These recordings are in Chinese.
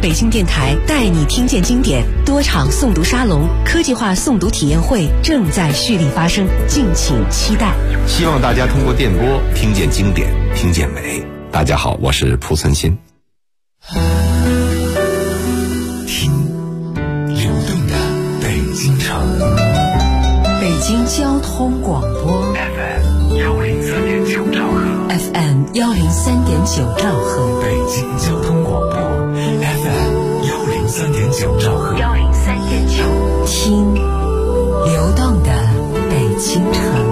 北京电台带你听见经典多场诵读沙龙、科技化诵读体验会正在蓄力发生，敬请期待。 希望大家通过电波听见经典，听见美。大家好，我是蒲存昕。 听流动的北京城， 北京交通广播 FM103.9兆赫 ，FM103.9兆赫， 北京交通广播 FM103.9兆赫 ，103.9，听流动的北京城。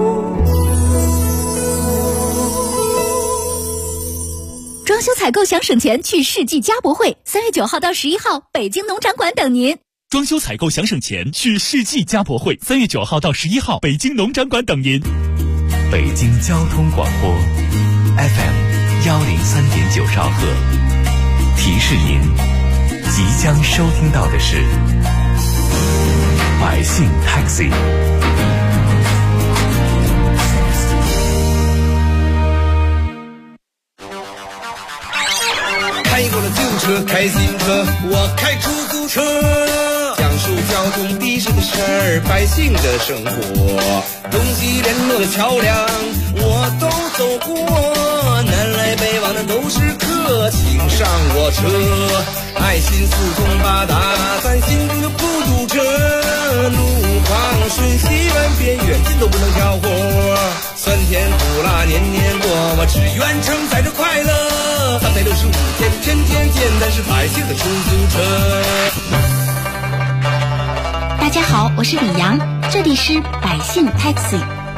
装修采购想省钱，去世纪家博会，3月9号到11号，北京农场馆等您。 装修采购想省钱，去世纪家博会，3月9号到11号，北京农场馆等您。 北京交通广播 FM103.9兆赫，提示您即将收听到的是百姓 Taxi。 开过了自行车，开新车，我开出租车，讲述交通的士的事儿，百姓的生活，东西联络的桥梁我都走过，南来北往的都是客，请上我车，爱心四通八达，咱心中就不堵车，路旁顺西弯边远近都不能挑活，酸甜苦辣年年过，我只愿承载着快乐，365天天天见，咱是百姓的出租车。 大家好，我是李阳，这里是百姓 Taxi。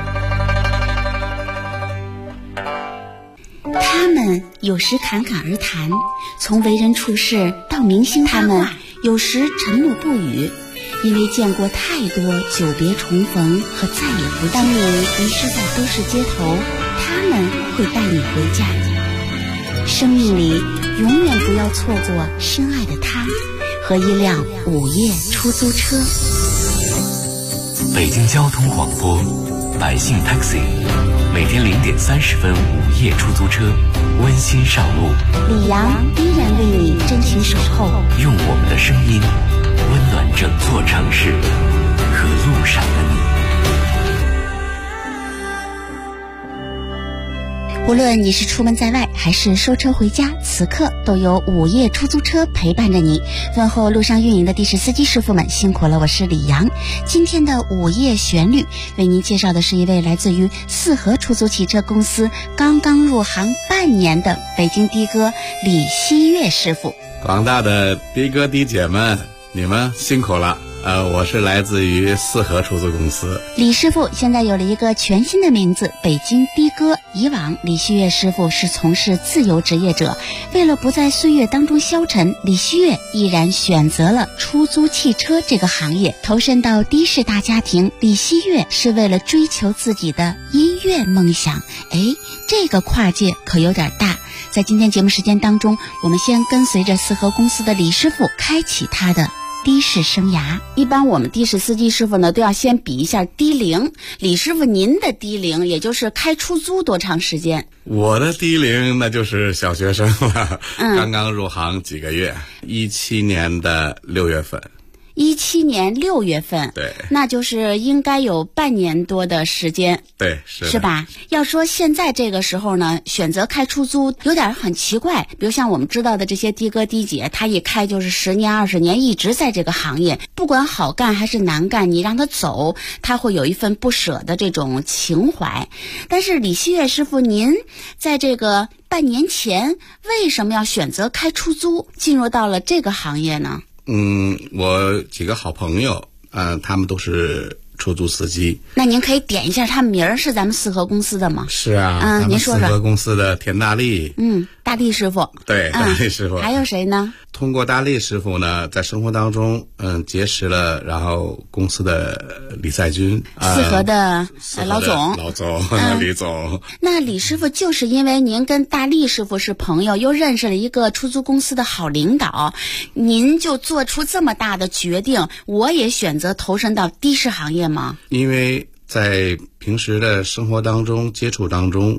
他们有时侃侃而谈，从为人处事到明星他们有时沉默不语，因为见过太多久别重逢和再也不见。当你迷失在都市街头，他们会带你回家。生命里永远不要错过深爱的他和一辆午夜出租车。 北京交通广播百姓 Taxi， 每天0点30分午夜出租车温馨上路， 李阳依然为你真情守候， 用我们的声音温暖整座城市和路上的你。 无论你是出门在外还是收车回家，此刻都有午夜出租车陪伴着你。问候路上运营的的士司机师傅们辛苦了，我是李阳。今天的午夜旋律为您介绍的是一位来自于四合出租汽车公司刚刚入行半年的北京的哥李希月师傅。 广大的的哥的姐们，你们辛苦了。我是来自于四合出租公司。 李师傅现在有了一个全新的名字，北京的哥。以往李希月师傅是从事自由职业者，为了不在岁月当中消沉，李希月毅然选择了出租汽车这个行业，投身到的士大家庭。李希月是为了追求自己的音乐梦想，这个跨界可有点大。在今天节目时间当中，我们先跟随着四合公司的李师傅开启他的的士生涯。一般我们的士司机师傅呢都要先比一下的龄。李师傅，您的的龄也就是开出租多长时间？ 我的的龄那就是小学生了，刚刚入行几个月，17年的6月份。 17年6月份， 对， 那就是应该有半年多的时间， 对， 是吧？要说现在这个时候呢，选择开出租有点很奇怪，比如像我们知道的这些的哥的姐，他一开就是10年20年，一直在这个行业，不管好干还是难干，你让他走，他会有一份不舍的这种情怀。但是李希月师傅，您在这个半年前为什么要选择开出租，进入到了这个行业呢？ 我几个好朋友，他们都是出租司机。 那您可以点一下他们名儿，是咱们四合公司的吗？ 是啊， 您说说。 四合公司的田大力， 大力师傅。 对，大力师傅。 还有谁呢？ 通过大力师傅呢，在生活当中，结识了，然后公司的李赛军， 四合的老总， 李总。 那李师傅就是因为您跟大力师傅是朋友，又认识了一个出租公司的好领导，您就做出这么大的决定，我也选择投身到的士行业吗？ 因为在平时的生活当中接触当中，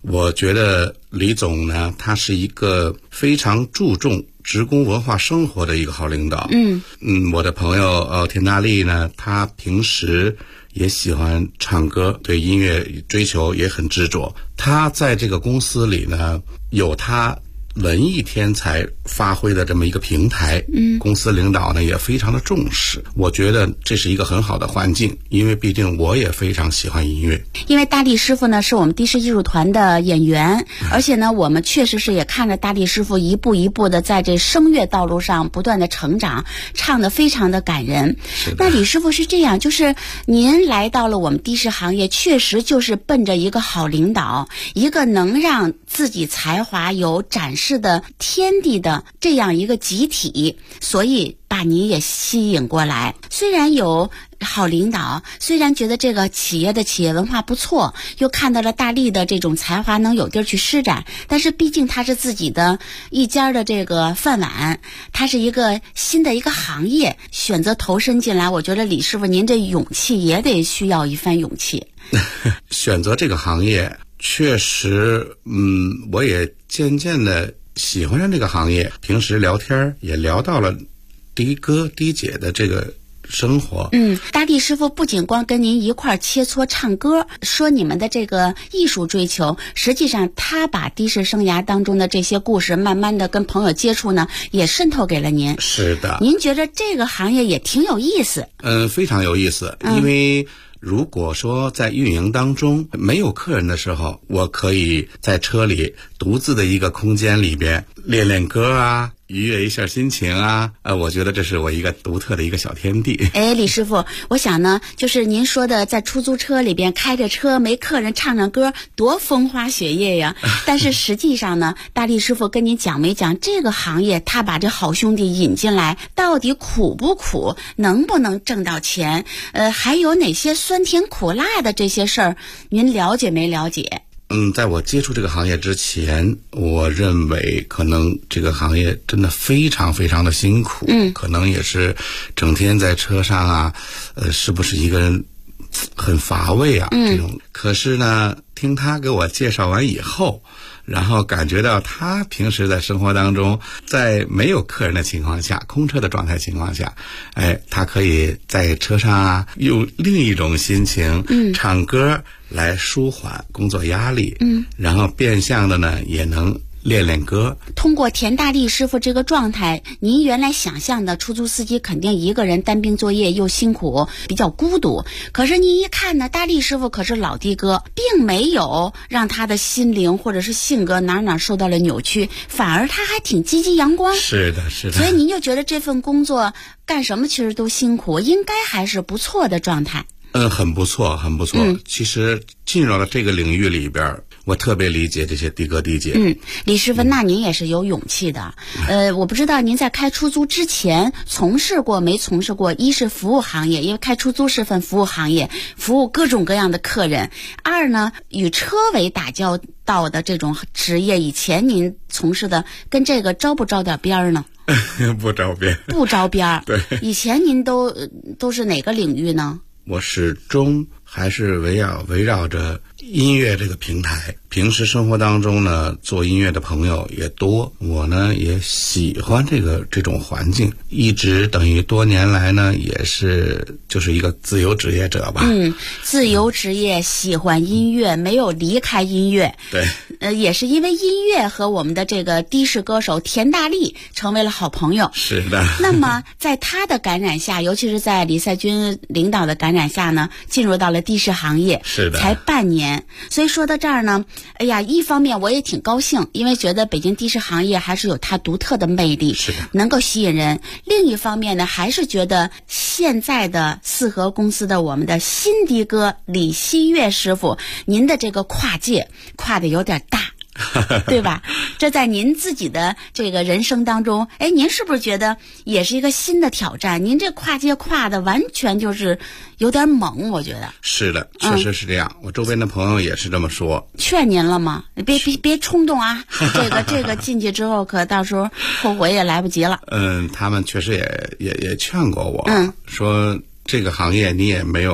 我觉得李总呢，他是一个非常注重职工文化生活的一个好领导。我的朋友田大力呢，他平时也喜欢唱歌，对音乐追求也很执着。他在这个公司里呢，有他文艺天才发挥的这么一个平台，公司领导呢也非常的重视。我觉得这是一个很好的环境，因为毕竟我也非常喜欢音乐。 因为大力师傅呢是我们的士艺术团的演员，而且呢我们确实是也看着大力师傅一步一步的在这声乐道路上不断的成长，唱得非常的感人。那李师傅是这样，就是您来到了我们的士行业，确实就是奔着一个好领导，一个能让自己才华有展示的天地的这样一个集体，所以把你也吸引过来。虽然有好领导，虽然觉得这个企业的企业文化不错，又看到了大力的这种才华能有地儿去施展，但是毕竟他是自己的一家的这个饭碗，他是一个新的一个行业，选择投身进来，我觉得李师傅您这勇气也得需要一番勇气。 选择这个行业确实我也渐渐的喜欢上这个行业，平时聊天也聊到了的哥的姐的这个生活。 大力师傅不仅光跟您一块切磋唱歌，说你们的这个艺术追求，实际上他把的士生涯当中的这些故事慢慢的跟朋友接触呢，也渗透给了您。 是的， 您觉得这个行业也挺有意思？ 非常有意思。因为如果说在运营当中没有客人的时候，我可以在车里独自的一个空间里边练练歌啊，愉悦一下心情啊，我觉得这是我一个独特的一个小天地。 李师傅，我想呢，就是您说的在出租车里边开着车没客人唱唱歌，多风花雪月呀。但是实际上呢，大力师傅跟您讲没讲这个行业，他把这好兄弟引进来，到底苦不苦，能不能挣到钱，还有哪些酸甜苦辣的这些事儿，您了解没了解？ 在我接触这个行业之前，我认为可能这个行业真的非常非常的辛苦，可能也是整天在车上啊，是不是一个人很乏味啊，这种。可是呢，听他给我介绍完以后，然后感觉到他平时在生活当中，在没有客人的情况下，空车的状态情况下，他可以在车上啊，用另一种心情，唱歌来舒缓工作压力，然后变相的呢，也能练练歌。 通过田大力师傅这个状态，您原来想象的出租司机肯定一个人单兵作业又辛苦，比较孤独。可是您一看呢，大力师傅可是老的哥，并没有让他的心灵或者是性格哪受到了扭曲，反而他还挺积极阳光。 是的，是的。 所以您就觉得这份工作干什么其实都辛苦，应该还是不错的状态。 很不错，很不错。其实进入了这个领域里边，我特别理解这些的哥的姐。 李师傅，那您也是有勇气的。我不知道您在开出租之前从事过没从事过？一是服务行业，因为开出租是份服务行业，服务各种各样的客人。二呢，与车为打交道的这种职业，以前您从事的跟这个招不招点边儿呢？ 不招边， 不招边儿。 对， 以前您都是哪个领域呢？ 我始终还是围绕着音乐这个平台。平时生活当中呢，做音乐的朋友也多，我呢也喜欢这种环境，一直等于多年来呢也是就是一个自由职业者吧。 自由职业，喜欢音乐，没有离开音乐。 对， 也是因为音乐和我们的这个的士歌手田大力成为了好朋友。 是的。 那么在他的感染下，尤其是在李赛军领导的感染下呢，进入到了的士行业。 是的。 才半年。所以说到这儿呢，哎呀，一方面我也挺高兴，因为觉得北京的士行业还是有它独特的魅力， 是的， 能够吸引人。另一方面呢，还是觉得现在的四合公司的我们的新的哥李希月师傅，您的这个跨界跨得有点大。对吧？这在您自己的这个人生当中，您是不是觉得也是一个新的挑战？您这跨界跨的完全就是有点猛，我觉得。 是的，确实是这样。我周边的朋友也是这么说。 劝您了吗？别冲动啊！这个进去之后，可到时候后悔也来不及了。 他们确实也劝过我，说这个行业你也没有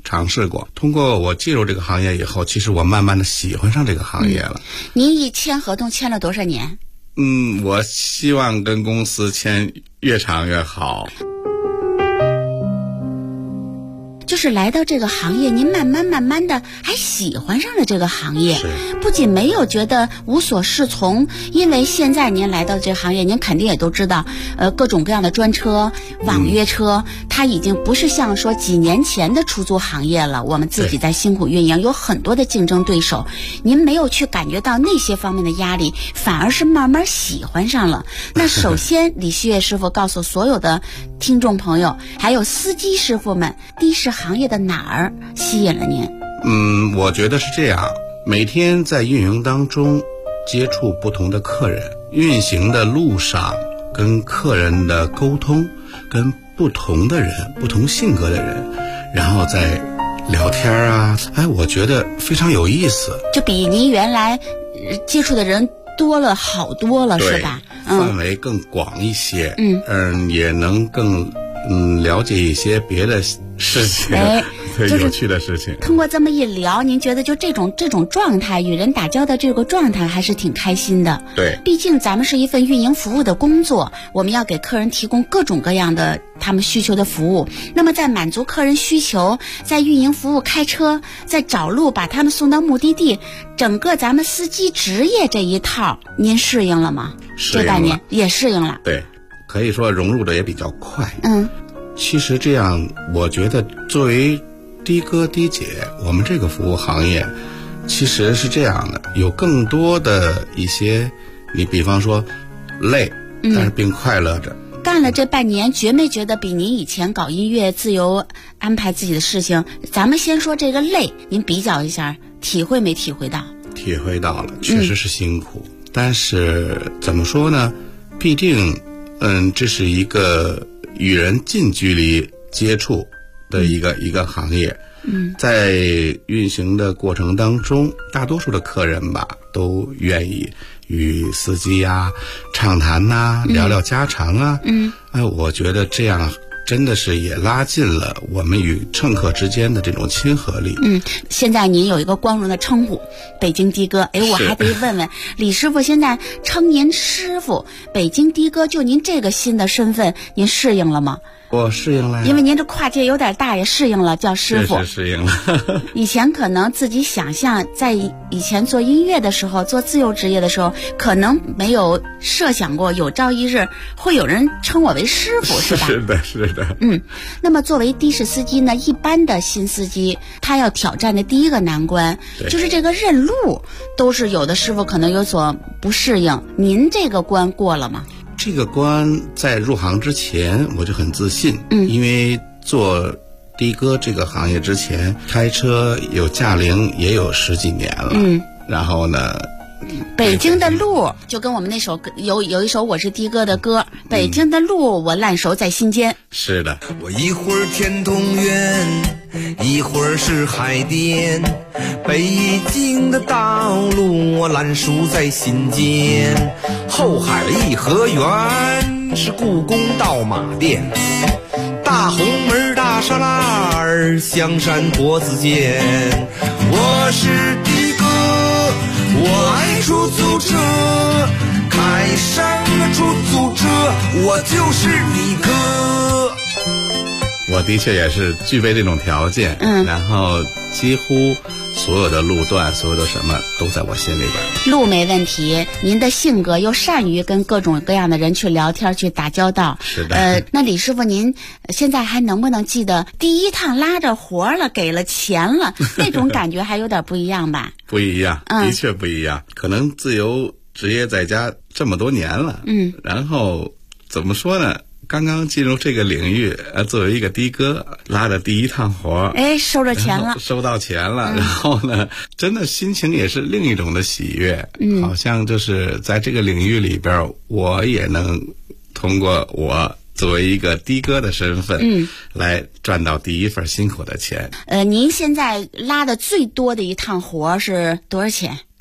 尝试过。通过我进入这个行业以后，其实我慢慢的喜欢上这个行业了。 您一签合同签了多少年？ 我希望跟公司签越长越好。 就是来到这个行业，您慢慢的还喜欢上了这个行业，不仅没有觉得无所适从，因为现在您来到这个行业，您肯定也都知道，各种各样的专车、网约车，它已经不是像说几年前的出租行业了，我们自己在辛苦运营，有很多的竞争对手，您没有去感觉到那些方面的压力，反而是慢慢喜欢上了。那首先李希月师傅告诉所有的听众朋友还有司机师傅们，的士行业的哪儿吸引了您？ 我觉得是这样，每天在运营当中接触不同的客人，运行的路上跟客人的沟通，跟不同的人、不同性格的人，然后再聊天啊，我觉得非常有意思，就比您原来接触的人多了好多了，是吧？ 范围更广一些，也能更了解一些别的事情，就是有趣的事情。 通过这么一聊，您觉得就这种状态，与人打交道这个状态还是挺开心的。 对， 毕竟咱们是一份运营服务的工作，我们要给客人提供各种各样的他们需求的服务。那么在满足客人需求，在运营服务、开车，在找路把他们送到目的地，整个咱们司机职业这一套，您适应了吗？ 适应了， 这半年也适应了。 对，可以说融入的也比较快。其实这样，我觉得作为的哥的姐，我们这个服务行业其实是这样的，有更多的一些，你比方说累，但是并快乐着。 干了这半年，觉没觉得比您以前搞音乐自由安排自己的事情？咱们先说这个累，您比较一下，体会没体会到？ 体会到了，确实是辛苦，但是怎么说呢？毕竟，这是一个与人近距离接触的一个行业。在运行的过程当中，大多数的客人吧都愿意与司机啊畅谈呐，聊聊家常啊。我觉得这样真的是也拉近了我们与乘客之间的这种亲和力。 现在您有一个光荣的称呼，北京的哥。我还得问问李师傅，现在称您师傅，北京的哥，就您这个新的身份，您适应了吗？ 我适应了呀， 因为您这跨界有点大，也适应了叫师傅。 是适应了。 以前可能自己想象，在以前做音乐的时候，做自由职业的时候，可能没有设想过有朝一日会有人称我为师傅，是吧？ 是的，是的。 那么作为的士司机呢，一般的新司机他要挑战的第一个难关就是这个认路，都是有的师傅可能有所不适应。您这个关过了吗？ 这个关在入行之前我就很自信，因为做的哥这个行业之前，开车有驾龄也有10几年了。然后呢， 北京的路就跟我们那首有一首我是的哥的歌，北京的路我烂熟在心间。 是的， 我一会儿天通苑，一会儿是海淀，北京的道路我烂熟在心间。后海颐和园是故宫到马店，大红门大栅栏香山国子监。我是的哥，我爱出租车，开上了出租车，我就是你哥。 我的确也是具备这种条件，然后几乎所有的路段，所有的什么都在我心里边。 路没问题，您的性格又善于跟各种各样的人去聊天，去打交道。 是的。 那李师傅，您现在还能不能记得第一趟拉着活了，给了钱了，那种感觉还有点不一样吧？ 不一样，的确不一样。可能自由职业在家这么多年了，然后怎么说呢？刚刚进入这个领域，作为一个的哥，拉的第一趟活， 收着钱了， 收到钱了，然后呢，真的心情也是另一种的喜悦，好像就是在这个领域里边，我也能通过我作为一个的哥的身份，来赚到第一份辛苦的钱。 您现在拉的最多的一趟活是多少钱？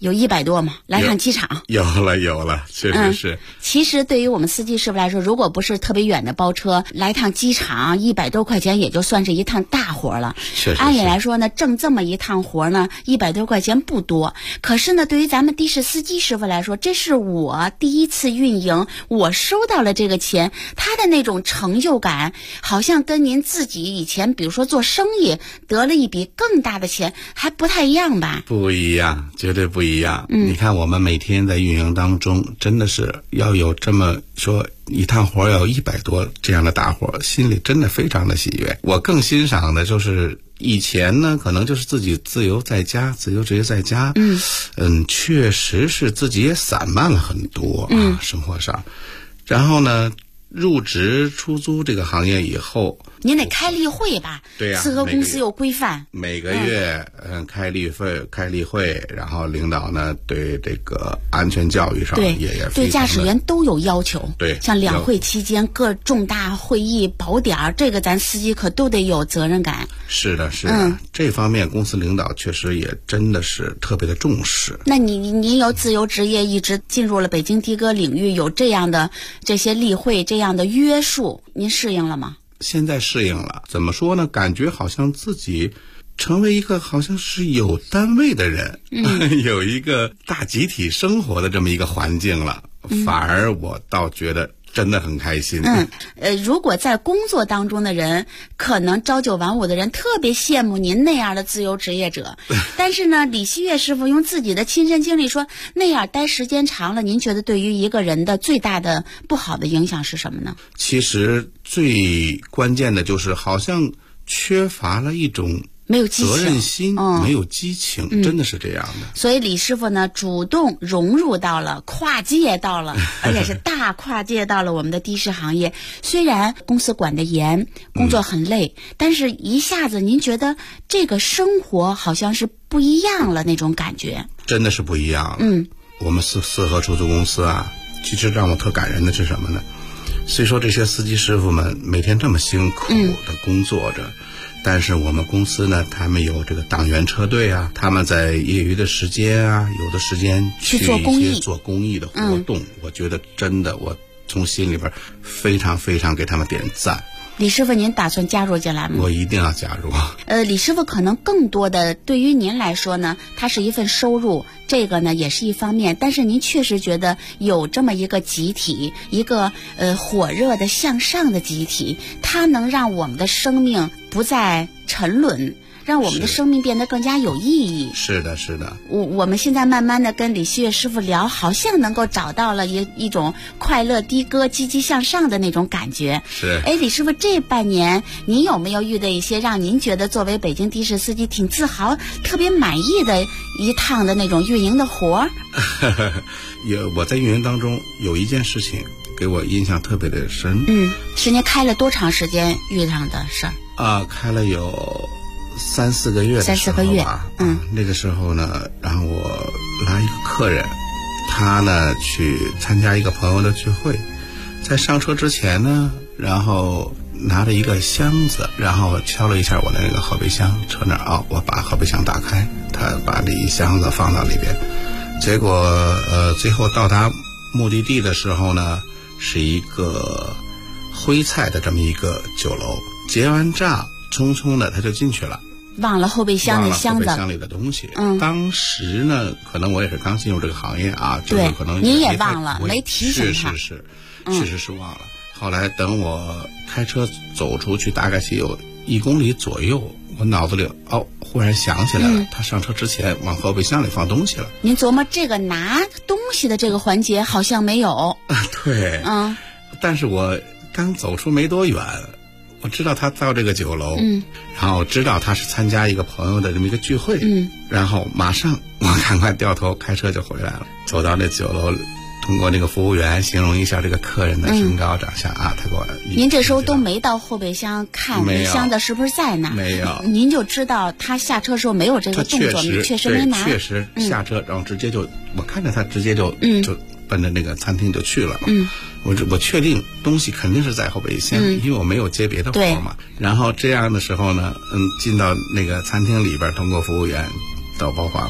有100多吗？来趟机场有了，确实是。 其实对于我们司机师傅来说，如果不是特别远的包车，来趟机场100多块钱也就算是一趟大活了。 确实。 按理来说呢，挣这么一趟活呢，100多块钱不多。可是呢，对于咱们的士司机师傅来说，这是我第一次运营，我收到了这个钱，他的那种成就感，好像跟您自己以前比如说做生意得了一笔更大的钱还不太一样吧？ 不一样，绝对不一样。你看我们每天在运营当中，真的是要有这么说一趟活要有100多这样的大活，心里真的非常的喜悦。我更欣赏的就是以前呢，可能就是自己自由职业在家，确实是自己也散漫了很多生活上。然后呢，入职出租这个行业以后， 您得开例会吧？ 对呀， 四合公司有规范， 每个月开例会，然后领导呢对这个安全教育上也对驾驶员都有要求。 对， 像两会期间各重大会议保点，这个咱司机可都得有责任感。 是的，这方面公司领导确实也真的是特别的重视。 那您有自由职业，一直进入了北京的哥领域，有这样的这些例会这样的约束，您适应了吗？ 现在适应了，怎么说呢？感觉好像自己成为一个好像是有单位的人，有一个大集体生活的这么一个环境了，反而我倒觉得真的很开心。 如果在工作当中的人，可能朝九晚五的人特别羡慕您那样的自由职业者，但是呢，李希月师傅用自己的亲身经历说，那样待时间长了，您觉得对于一个人的最大的不好的影响是什么呢？ 其实最关键的就是好像缺乏了一种没有激情， 责任心，没有激情，真的是这样的。 所以李师傅呢，主动融入到了，跨界到了，而且是大跨界到了我们的的士行业。虽然公司管得严，工作很累，但是一下子您觉得这个生活好像是不一样了那种感觉。 真的是不一样了。我们四合出租公司啊，其实让我特感人的是什么呢？虽说这些司机师傅们每天这么辛苦的工作着，但是我们公司呢，他们有这个党员车队啊，他们在业余的时间啊，有的时间去做公益的活动，我觉得真的，我从心里边非常非常给他们点赞。 李师傅，您打算加入进来吗？ 我一定要加入。 李师傅可能更多的对于您来说呢，它是一份收入，这个呢也是一方面，但是您确实觉得有这么一个集体，一个火热的向上的集体，它能让我们的生命不再沉沦，让我们的生命变得更加有意义。 是的。 我们现在慢慢的跟李希月师傅聊，好像能够找到了一种快乐的哥、积极向上的那种感觉。 是。 李师傅，这半年您有没有遇到一些让您觉得作为北京的士司机挺自豪、特别满意的一趟的那种运营的活儿？ 我在运营当中有一件事情给我印象特别的深。 是您开了多长时间遇上的事儿？ 开了有3-4个月的时候吧。那个时候呢，然后我来一个客人，他呢去参加一个朋友的聚会，在上车之前呢，然后拿着一个箱子，然后敲了一下我的那个后备箱，车那儿我把后备箱打开，他把这一箱子放到里边，结果最后到达目的地的时候呢，是一个徽菜的这么一个酒楼，结完账匆匆的他就进去了， 忘了后备箱的箱子， 后备箱里的东西。当时呢，可能我也是刚进入这个行业啊，就是可能您也忘了，没提醒他。 是，确实是忘了。后来等我开车走出去，大概是有1公里左右，我脑子里忽然想起来了，他上车之前往后备箱里放东西了。 您琢磨这个拿东西的这个环节好像没有。 对。但是我刚走出没多远，我知道他到这个酒楼，然后知道他是参加一个朋友的这么一个聚会，然后马上我赶快掉头开车就回来了，走到那酒楼，通过那个服务员形容一下这个客人的身高长相他给我。 您这时候都没到后备箱看这箱子是不是在那？ 没有。 您就知道他下车时候没有这个动作，确实没拿。 确实下车，然后直接就我看着他直接就奔着那个餐厅就去了嘛。我确定东西肯定是在后备箱，因为我没有接别的活嘛。然后这样的时候呢，进到那个餐厅里边，通过服务员到包房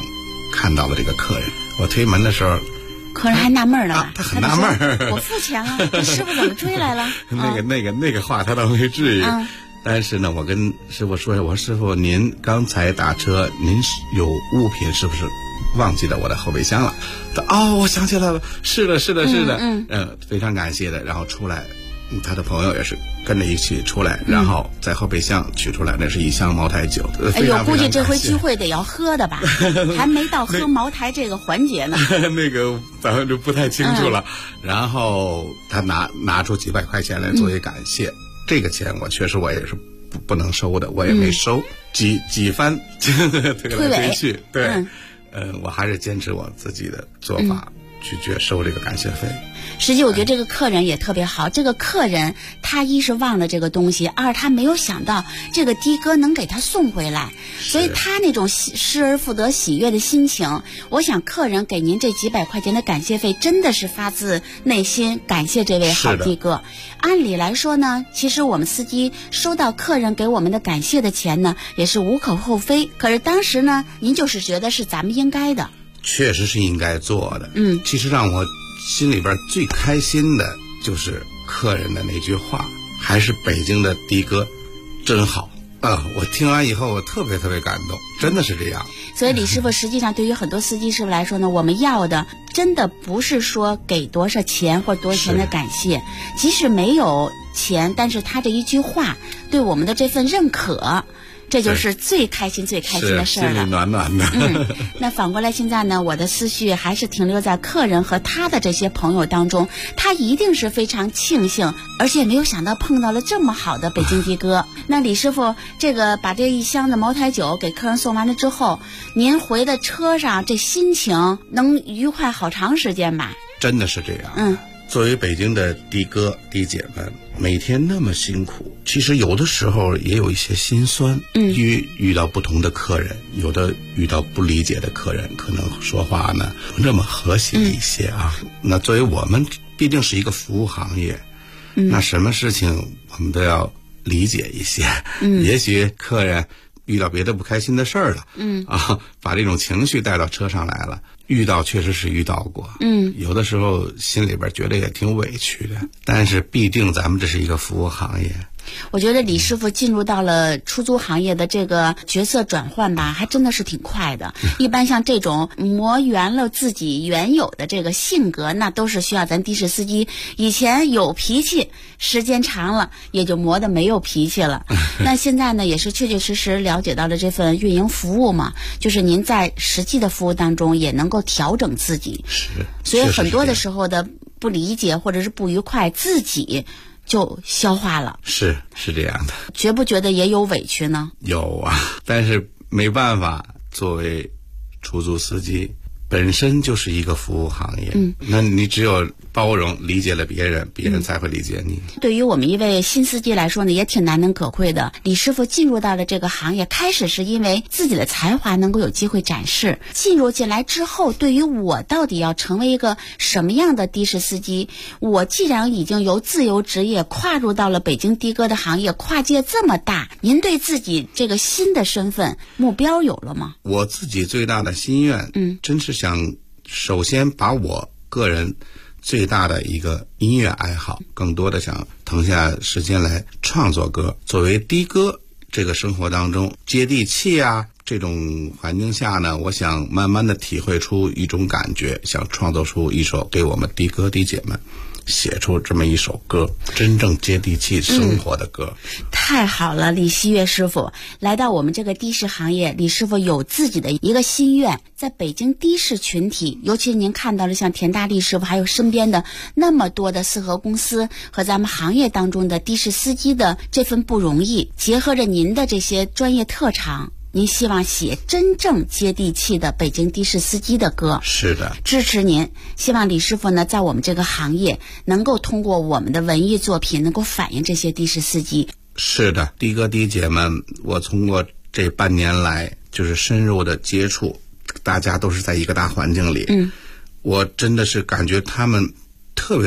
看到了这个客人。我推门的时候， 客人还纳闷了吧？ 他很纳闷， 我付钱了，师傅怎么追来了？ 那个话他倒没至于。但是呢，我跟师傅说，我说师傅，您刚才打车，您有物品是不是忘记了我的后备箱了？我想起来了，是的，非常感谢的。然后出来，他的朋友也是跟着一起出来，然后在后备箱取出来，那是一箱茅台酒。 哎呦，估计这回聚会得要喝的吧？还没到喝茅台这个环节呢。 那个咱们就不太清楚了。然后他拿出几百块钱来作为感谢。这个钱我确实我也是不能收的，我也没收，几番推来推去，对，我还是坚持我自己的做法，去收这个感谢费。 实际我觉得这个客人也特别好，这个客人他一是忘了这个东西，二他没有想到这个的哥能给他送回来，所以他那种失而复得喜悦的心情，我想客人给您这几百块钱的感谢费真的是发自内心感谢这位好的哥。按理来说呢，其实我们司机收到客人给我们的感谢的钱呢，也是无可厚非，可是当时呢，您就是觉得是咱们应该的。 确实是应该做的。其实让我心里边最开心的就是客人的那句话，还是北京的的哥真好我听完以后我特别感动，真的是这样。 所以李师傅实际上对于很多司机师傅来说呢，我们要的真的不是说给多少钱或多少钱的感谢，即使没有钱，但是他这一句话对我们的这份认可，这就是最开心的事儿了， 心里暖暖的。 那反过来现在呢，我的思绪还是停留在客人和他的这些朋友当中，他一定是非常庆幸，而且没有想到碰到了这么好的北京的哥。那李师傅这个把这一箱的茅台酒给客人送完了之后，您回的车上这心情能愉快好长时间吧？ 真的是这样。作为北京的的哥的姐们，每天那么辛苦，其实有的时候也有一些心酸。遇到不同的客人，有的遇到不理解的客人，可能说话呢不那么和谐一些那作为我们毕竟是一个服务行业，那什么事情我们都要理解一些。也许客人遇到别的不开心的事儿了，把这种情绪带到车上来了，确实是遇到过，有的时候心里边觉得也挺委屈的，但是毕竟咱们这是一个服务行业。 我觉得李师傅进入到了出租行业的这个角色转换吧，还真的是挺快的。一般像这种磨圆了自己原有的这个性格，那都是需要咱的士司机以前有脾气，时间长了也就磨得没有脾气了。那现在呢，也是确确实实了解到了这份运营服务嘛，就是您在实际的服务当中也能够调整自己。所以很多的时候的不理解或者是不愉快，自己就消化了。是这样的。 觉不觉得也有委屈呢？ 有但是没办法，作为出租司机本身就是一个服务行业，那你只有包容理解了别人，别人才会理解你。 对于我们一位新司机来说呢，也挺难能可贵的。李师傅进入到了这个行业，开始是因为自己的才华能够有机会展示，进入进来之后，对于我到底要成为一个什么样的的士司机，我既然已经由自由职业跨入到了北京的哥的行业，跨界这么大，您对自己这个新的身份目标有了吗？ 我自己最大的心愿，真是想首先把我个人最大的一个音乐爱好，更多的想腾下时间来创作歌。作为的哥这个生活当中接地气这种环境下呢，我想慢慢的体会出一种感觉，想创作出一首给我们的哥的姐们写出这么一首歌，真正接地气生活的歌。 太好了，李希月师傅来到我们这个的士行业，李师傅有自己的一个心愿，在北京的士群体，尤其您看到了像田大力师傅还有身边的那么多的四合公司和咱们行业当中的的士司机的这份不容易，结合着您的这些专业特长，您希望写真正接地气的北京的士司机的歌。 是的， 支持您，希望李师傅呢在我们这个行业能够通过我们的文艺作品能够反映这些的士司机。 是的，的哥的姐们，我通过这半年来就是深入的接触，大家都是在一个大环境里，我真的是感觉他们特别的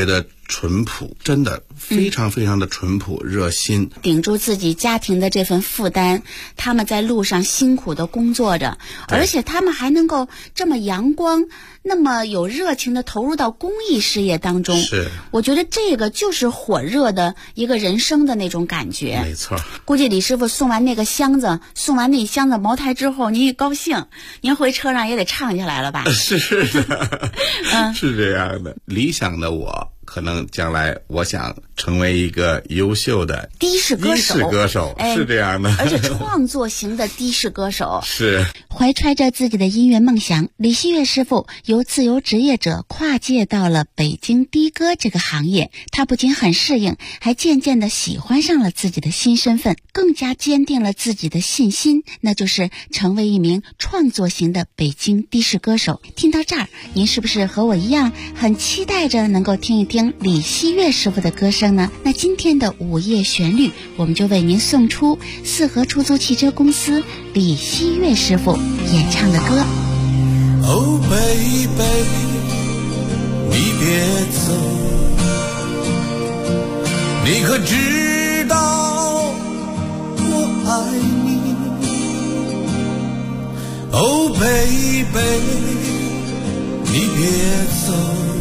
淳朴，真的非常非常的淳朴热心， 顶住自己家庭的这份负担，他们在路上辛苦的工作着，而且他们还能够这么阳光，那么有热情的投入到公益事业当中。 是， 我觉得这个就是火热的一个人生的那种感觉。 没错。 估计李师傅送完那个箱子，送完那箱子茅台之后，您一高兴，您回车上也得唱起来了吧？ 是的，是这样的。理想的我，可能将来我想成为一个优秀的的士歌手， 是这样的， 而且创作型的的士歌手。 是。 怀揣着自己的音乐梦想，李希月师傅由自由职业者跨界到了北京的歌这个行业。他不仅很适应，还渐渐地喜欢上了自己的新身份，更加坚定了自己的信心，那就是成为一名创作型的北京的士歌手。听到这儿，您是不是和我一样很期待着能够听一听李希月师傅的歌声呢？那今天的午夜旋律，我们就为您送出四合出租汽车公司李希月师傅演唱的歌。 Oh baby， 你别走，你可知道我爱你 Oh baby， 你别走，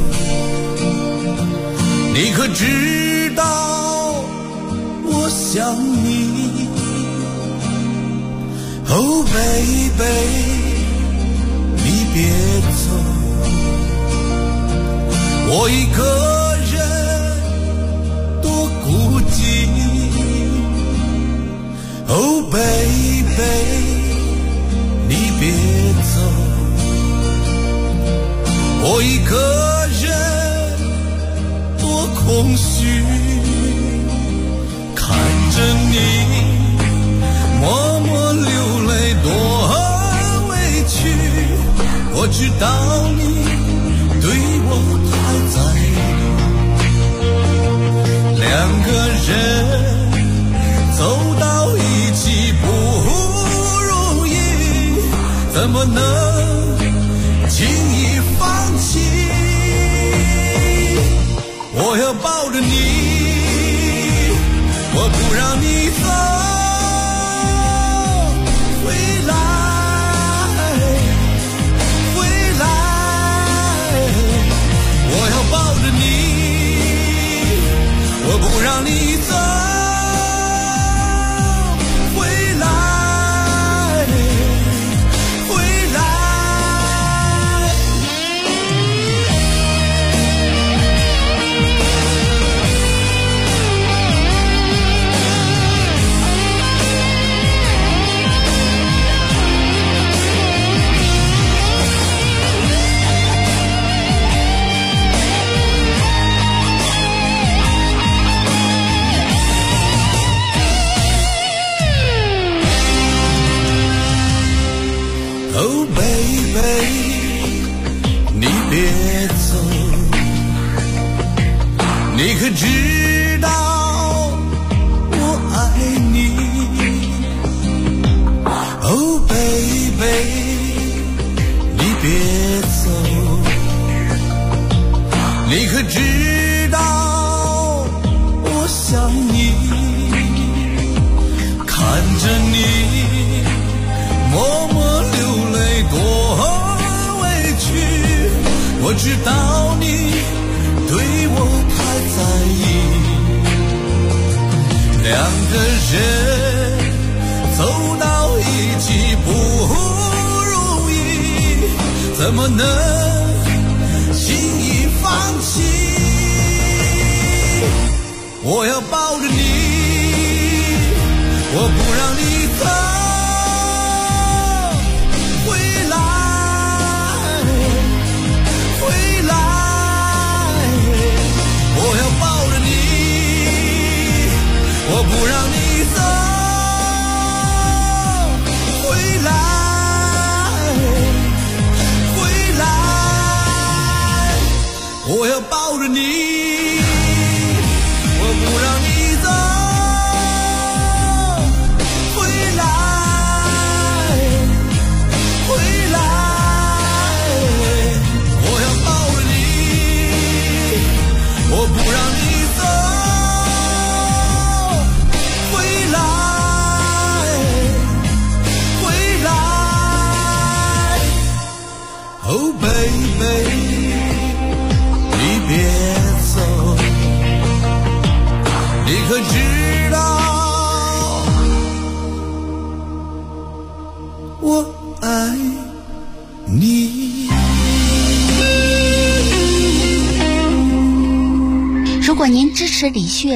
你可知道我想你Oh baby， 你别走，我一个人多孤寂Oh baby， 你别走，我一个人多空虚，看着你默默流泪多委屈，我知道你对我还在意，两个人走到一起不容易，怎么能轻易放弃？我要抱着你，我不让你走。不让你走，回来，回来。Oh baby， 你别走，你可知道我爱你 Oh baby， 你别走，你可知道我想你，看着你默默流泪多委屈，我知道你对我太在意，两个人走到一起不容易，怎么能轻易放弃？我要抱着你，我不让你走。我不让你走，回来，回来，我要抱着你，我不让你走，回来，回来，我要抱着你，我不让你可知道我爱你？ 如果您支持李旭